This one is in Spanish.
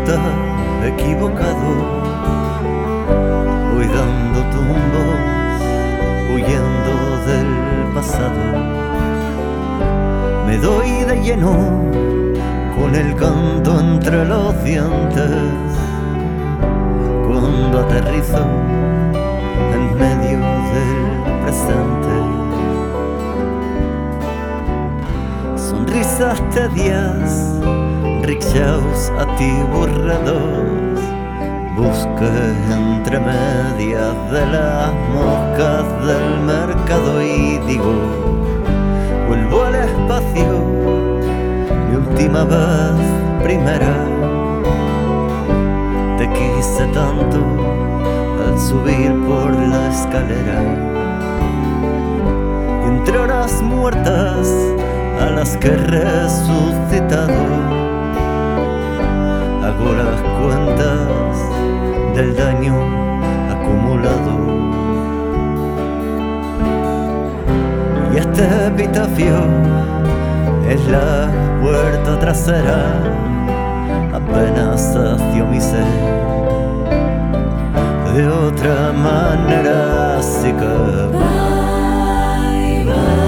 está equivocado, voy dando tumbos, huyendo del pasado. Me doy de lleno con el canto entre los dientes cuando aterrizo en medio del presente. Sonrisas tedias, rickshaws atiborrados, busqué entre medias de las moscas del mercado y digo, vuelvo al espacio, mi última vez, primera. Te quise tanto al subir por la escalera, y entre horas muertas a las que he resucitado, hago las cuentas del daño acumulado. Y este epitafio es la puerta trasera, apenas sacio mi sed. De otra manera, así que bye, bye.